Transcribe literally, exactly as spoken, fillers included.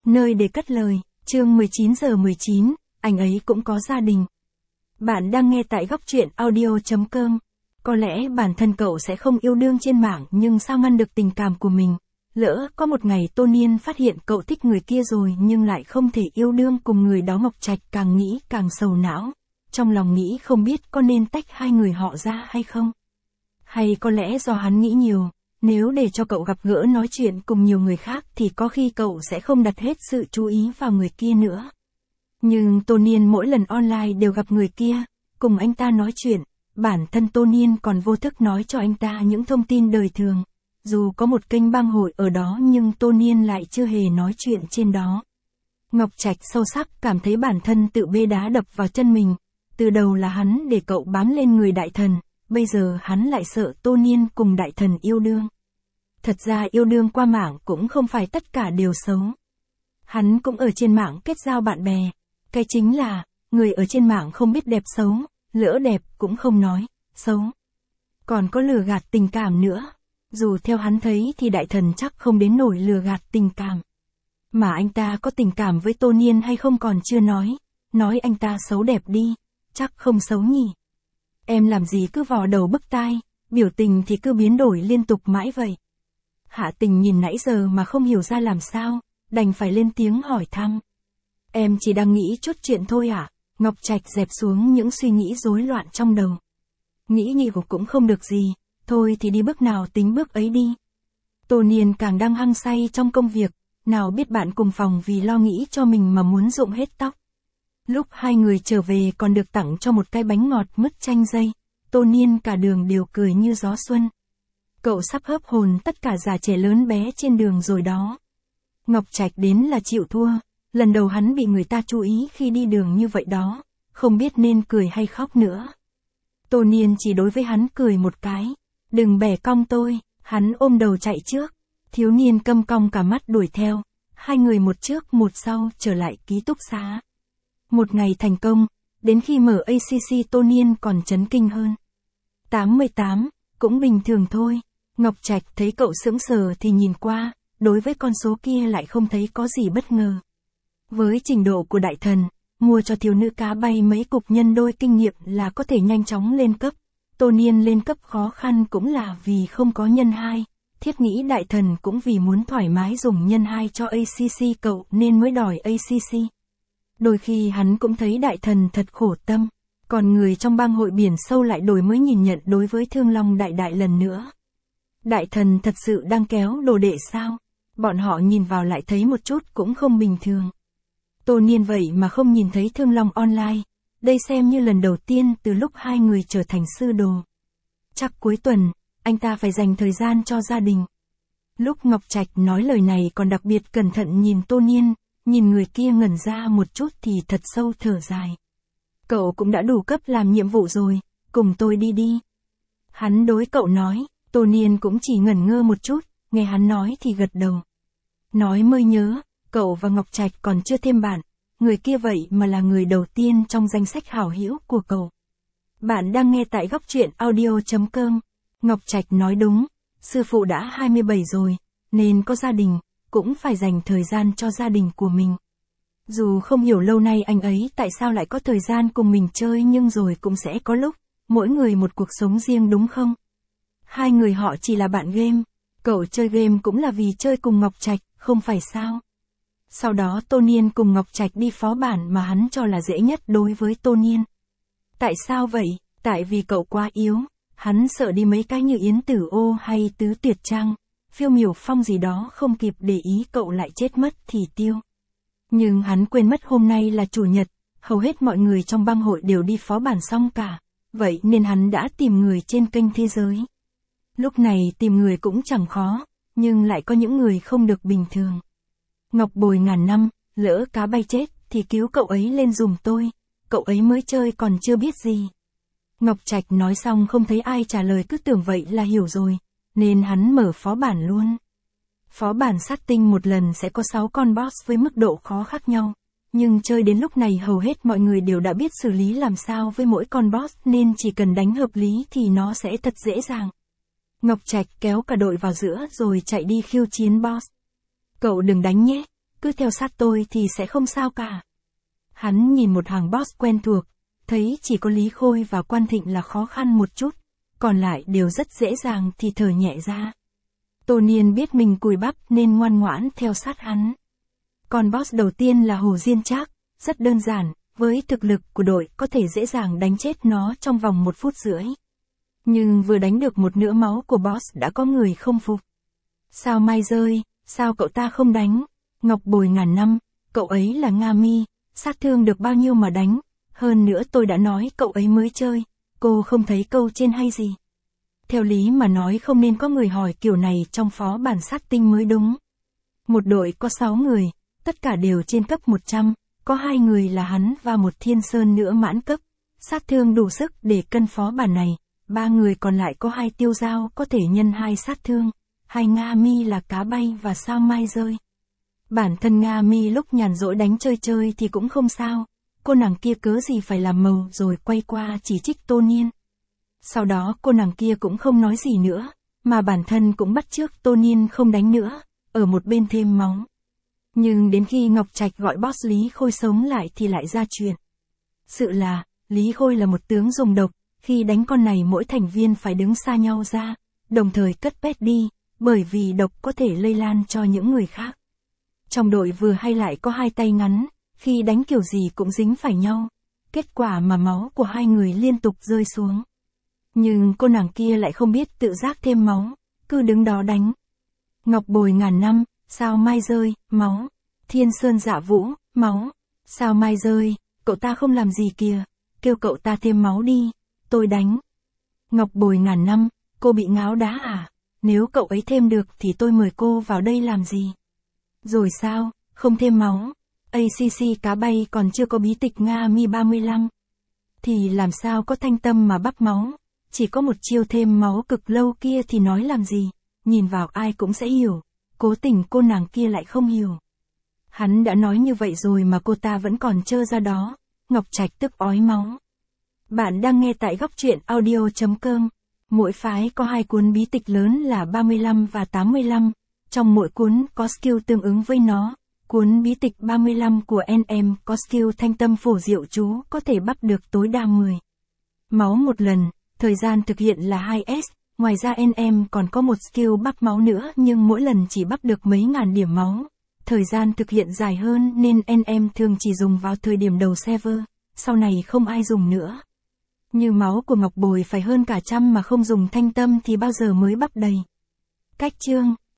Nơi để cất lời, chương mười chín giờ mười chín, anh ấy cũng có gia đình. Bạn đang nghe tại góc truyện audio chấm com. Có lẽ bản thân cậu sẽ không yêu đương trên mạng nhưng sao ngăn được tình cảm của mình. Lỡ có một ngày Tô Niên phát hiện cậu thích người kia rồi nhưng lại không thể yêu đương cùng người đó, Ngọc Trạch càng nghĩ càng sầu não. Trong lòng nghĩ không biết có nên tách hai người họ ra hay không. Hay có lẽ do hắn nghĩ nhiều, nếu để cho cậu gặp gỡ nói chuyện cùng nhiều người khác thì có khi cậu sẽ không đặt hết sự chú ý vào người kia nữa. Nhưng Tô Niên mỗi lần online đều gặp người kia, cùng anh ta nói chuyện, bản thân Tô Niên còn vô thức nói cho anh ta những thông tin đời thường. Dù có một kênh bang hội ở đó nhưng Tô Niên lại chưa hề nói chuyện trên đó. Ngọc Trạch sâu sắc cảm thấy bản thân tự bê đá đập vào chân mình. Từ đầu là hắn để cậu bám lên người đại thần, bây giờ hắn lại sợ Tô Niên cùng đại thần yêu đương. Thật ra yêu đương qua mạng cũng không phải tất cả đều xấu. Hắn cũng ở trên mạng kết giao bạn bè. Cái chính là, người ở trên mạng không biết đẹp xấu, lỡ đẹp cũng không nói, xấu. Còn có lừa gạt tình cảm nữa. Dù theo hắn thấy thì đại thần chắc không đến nổi lừa gạt tình cảm. Mà anh ta có tình cảm với Tô Niên hay không còn chưa nói. Nói anh ta xấu đẹp đi, chắc không xấu nhỉ. Em làm gì cứ vò đầu bứt tai, biểu tình thì cứ biến đổi liên tục mãi vậy. Hạ Tình nhìn nãy giờ mà không hiểu ra làm sao, đành phải lên tiếng hỏi thăm. Em chỉ đang nghĩ chút chuyện thôi ạ. À? Ngọc Trạch dẹp xuống những suy nghĩ rối loạn trong đầu. Nghĩ nhiều cũng không được gì, thôi thì đi bước nào tính bước ấy đi. Tô Niên càng đang hăng say trong công việc, nào biết bạn cùng phòng vì lo nghĩ cho mình mà muốn rụng hết tóc. Lúc hai người trở về còn được tặng cho một cái bánh ngọt mứt chanh dây, Tô Niên cả đường đều cười như gió xuân. Cậu sắp hớp hồn tất cả già trẻ lớn bé trên đường rồi đó. Ngọc Trạch đến là chịu thua, lần đầu hắn bị người ta chú ý khi đi đường như vậy đó, không biết nên cười hay khóc nữa. Tô Niên chỉ đối với hắn cười một cái, đừng bẻ cong tôi, hắn ôm đầu chạy trước, thiếu niên câm cong cả mắt đuổi theo, hai người một trước một sau trở lại ký túc xá. Một ngày thành công, đến khi mở a xê xê Tô Niên còn chấn kinh hơn. tám mươi tám, cũng bình thường thôi. Ngọc Trạch thấy cậu sững sờ thì nhìn qua, đối với con số kia lại không thấy có gì bất ngờ. Với trình độ của đại thần, mua cho thiếu nữ cá bay mấy cục nhân đôi kinh nghiệm là có thể nhanh chóng lên cấp. Tô Niên lên cấp khó khăn cũng là vì không có nhân hai, thiết nghĩ đại thần cũng vì muốn thoải mái dùng nhân hai cho a xê xê cậu nên mới đòi a xê xê. Đôi khi hắn cũng thấy đại thần thật khổ tâm, còn người trong bang hội biển sâu lại đổi mới nhìn nhận đối với Thương Long đại đại lần nữa. Đại thần thật sự đang kéo đồ đệ sao? Bọn họ nhìn vào lại thấy một chút cũng không bình thường. Tô Niên vậy mà không nhìn thấy Thương Long online, đây xem như lần đầu tiên từ lúc hai người trở thành sư đồ. Chắc cuối tuần, anh ta phải dành thời gian cho gia đình. Lúc Ngọc Trạch nói lời này còn đặc biệt cẩn thận nhìn Tô Niên, nhìn người kia ngẩn ra một chút thì thật sâu thở dài. Cậu cũng đã đủ cấp làm nhiệm vụ rồi, cùng tôi đi đi. Hắn đối cậu nói, Tô Niên cũng chỉ ngẩn ngơ một chút, nghe hắn nói thì gật đầu. Nói mới nhớ, cậu và Ngọc Trạch còn chưa thêm bạn, người kia vậy mà là người đầu tiên trong danh sách hảo hữu của cậu. Bạn đang nghe tại góc truyện audio chấm com. Ngọc Trạch nói đúng, sư phụ đã hai mươi bảy rồi, nên có gia đình, cũng phải dành thời gian cho gia đình của mình. Dù không hiểu lâu nay anh ấy tại sao lại có thời gian cùng mình chơi nhưng rồi cũng sẽ có lúc, mỗi người một cuộc sống riêng đúng không? Hai người họ chỉ là bạn game, cậu chơi game cũng là vì chơi cùng Ngọc Trạch, không phải sao? Sau đó Tô Niên cùng Ngọc Trạch đi phó bản mà hắn cho là dễ nhất đối với Tô Niên. Tại sao vậy? Tại vì cậu quá yếu, hắn sợ đi mấy cái như Yến Tử Ô hay Tứ Tuyệt Trang, Phiêu Miểu Phong gì đó không kịp để ý cậu lại chết mất thì tiêu. Nhưng hắn quên mất hôm nay là chủ nhật, hầu hết mọi người trong bang hội đều đi phó bản xong cả, vậy nên hắn đã tìm người trên kênh thế giới. Lúc này tìm người cũng chẳng khó, nhưng lại có những người không được bình thường. Ngọc bồi ngàn năm, lỡ cá bay chết thì cứu cậu ấy lên giùm tôi, cậu ấy mới chơi còn chưa biết gì. Ngọc Trạch nói xong không thấy ai trả lời cứ tưởng vậy là hiểu rồi, nên hắn mở phó bản luôn. Phó bản sát tinh một lần sẽ có sáu con boss với mức độ khó khác nhau, nhưng chơi đến lúc này hầu hết mọi người đều đã biết xử lý làm sao với mỗi con boss nên chỉ cần đánh hợp lý thì nó sẽ thật dễ dàng. Ngọc Trạch kéo cả đội vào giữa rồi chạy đi khiêu chiến boss. Cậu đừng đánh nhé, cứ theo sát tôi thì sẽ không sao cả. Hắn nhìn một hàng boss quen thuộc, thấy chỉ có Lý Khôi và Quan Thịnh là khó khăn một chút, còn lại đều rất dễ dàng thì thở nhẹ ra. Tô Niên biết mình cùi bắp nên ngoan ngoãn theo sát hắn. Còn boss đầu tiên là Hồ Diên Trác, rất đơn giản, với thực lực của đội có thể dễ dàng đánh chết nó trong vòng một phút rưỡi. Nhưng vừa đánh được một nửa máu của boss đã có người không phục. Sao mai rơi, sao cậu ta không đánh? Ngọc Bồi ngàn năm, cậu ấy là Nga Mi, sát thương được bao nhiêu mà đánh, hơn nữa tôi đã nói cậu ấy mới chơi, cô không thấy câu trên hay gì. Theo lý mà nói không nên có người hỏi kiểu này trong phó bản sát tinh mới đúng. Một đội có sáu người, tất cả đều trên cấp một trăm, có hai người là hắn và một Thiên Sơn nữa mãn cấp, sát thương đủ sức để cân phó bản này, ba người còn lại có hai tiêu dao có thể nhân hai sát thương, hai Nga Mi là cá bay và sao mai rơi. Bản thân Nga Mi lúc nhàn rỗi đánh chơi chơi thì cũng không sao, cô nàng kia cớ gì phải làm màu rồi quay qua chỉ trích Tô Niên. Sau đó cô nàng kia cũng không nói gì nữa, mà bản thân cũng bắt chước Tô Niên không đánh nữa, ở một bên thêm máu. Nhưng đến khi Ngọc Trạch gọi boss Lý Khôi sống lại thì lại ra chuyện. Sự là, Lý Khôi là một tướng dùng độc, khi đánh con này mỗi thành viên phải đứng xa nhau ra, đồng thời cất pet đi, bởi vì độc có thể lây lan cho những người khác. Trong đội vừa hay lại có hai tay ngắn, khi đánh kiểu gì cũng dính phải nhau, kết quả mà máu của hai người liên tục rơi xuống. Nhưng cô nàng kia lại không biết tự giác thêm máu, cứ đứng đó đánh. Ngọc Bồi ngàn năm, sao mai rơi, máu. Thiên Sơn Dạ Vũ, máu. Sao mai rơi, cậu ta không làm gì kìa, kêu cậu ta thêm máu đi, tôi đánh. Ngọc Bồi ngàn năm, cô bị ngáo đá à? Nếu cậu ấy thêm được thì tôi mời cô vào đây làm gì? Rồi sao, không thêm máu? a xê xê cá bay còn chưa có bí tịch Nga Mi ba mươi lăm. Thì làm sao có thanh tâm mà bắp máu? Chỉ có một chiêu thêm máu cực lâu kia thì nói làm gì? Nhìn vào ai cũng sẽ hiểu. Cố tình cô nàng kia lại không hiểu. Hắn đã nói như vậy rồi mà cô ta vẫn còn trơ ra đó. Ngọc Trạch tức ói máu. Bạn đang nghe tại góc truyện audio chấm com. Mỗi phái có hai cuốn bí tịch lớn là ba mươi lăm và tám mươi lăm. Trong mỗi cuốn có skill tương ứng với nó. Cuốn bí tịch ba mươi lăm của en em có skill thanh tâm phổ diệu chú có thể bắp được tối đa mười máu một lần, thời gian thực hiện là hai S. Ngoài ra en em còn có một skill bắp máu nữa nhưng mỗi lần chỉ bắp được mấy ngàn điểm máu. Thời gian thực hiện dài hơn nên en em thường chỉ dùng vào thời điểm đầu server, sau này không ai dùng nữa. Như máu của Ngọc Bồi phải hơn cả trăm mà không dùng thanh tâm thì bao giờ mới bắp đầy. Cách chương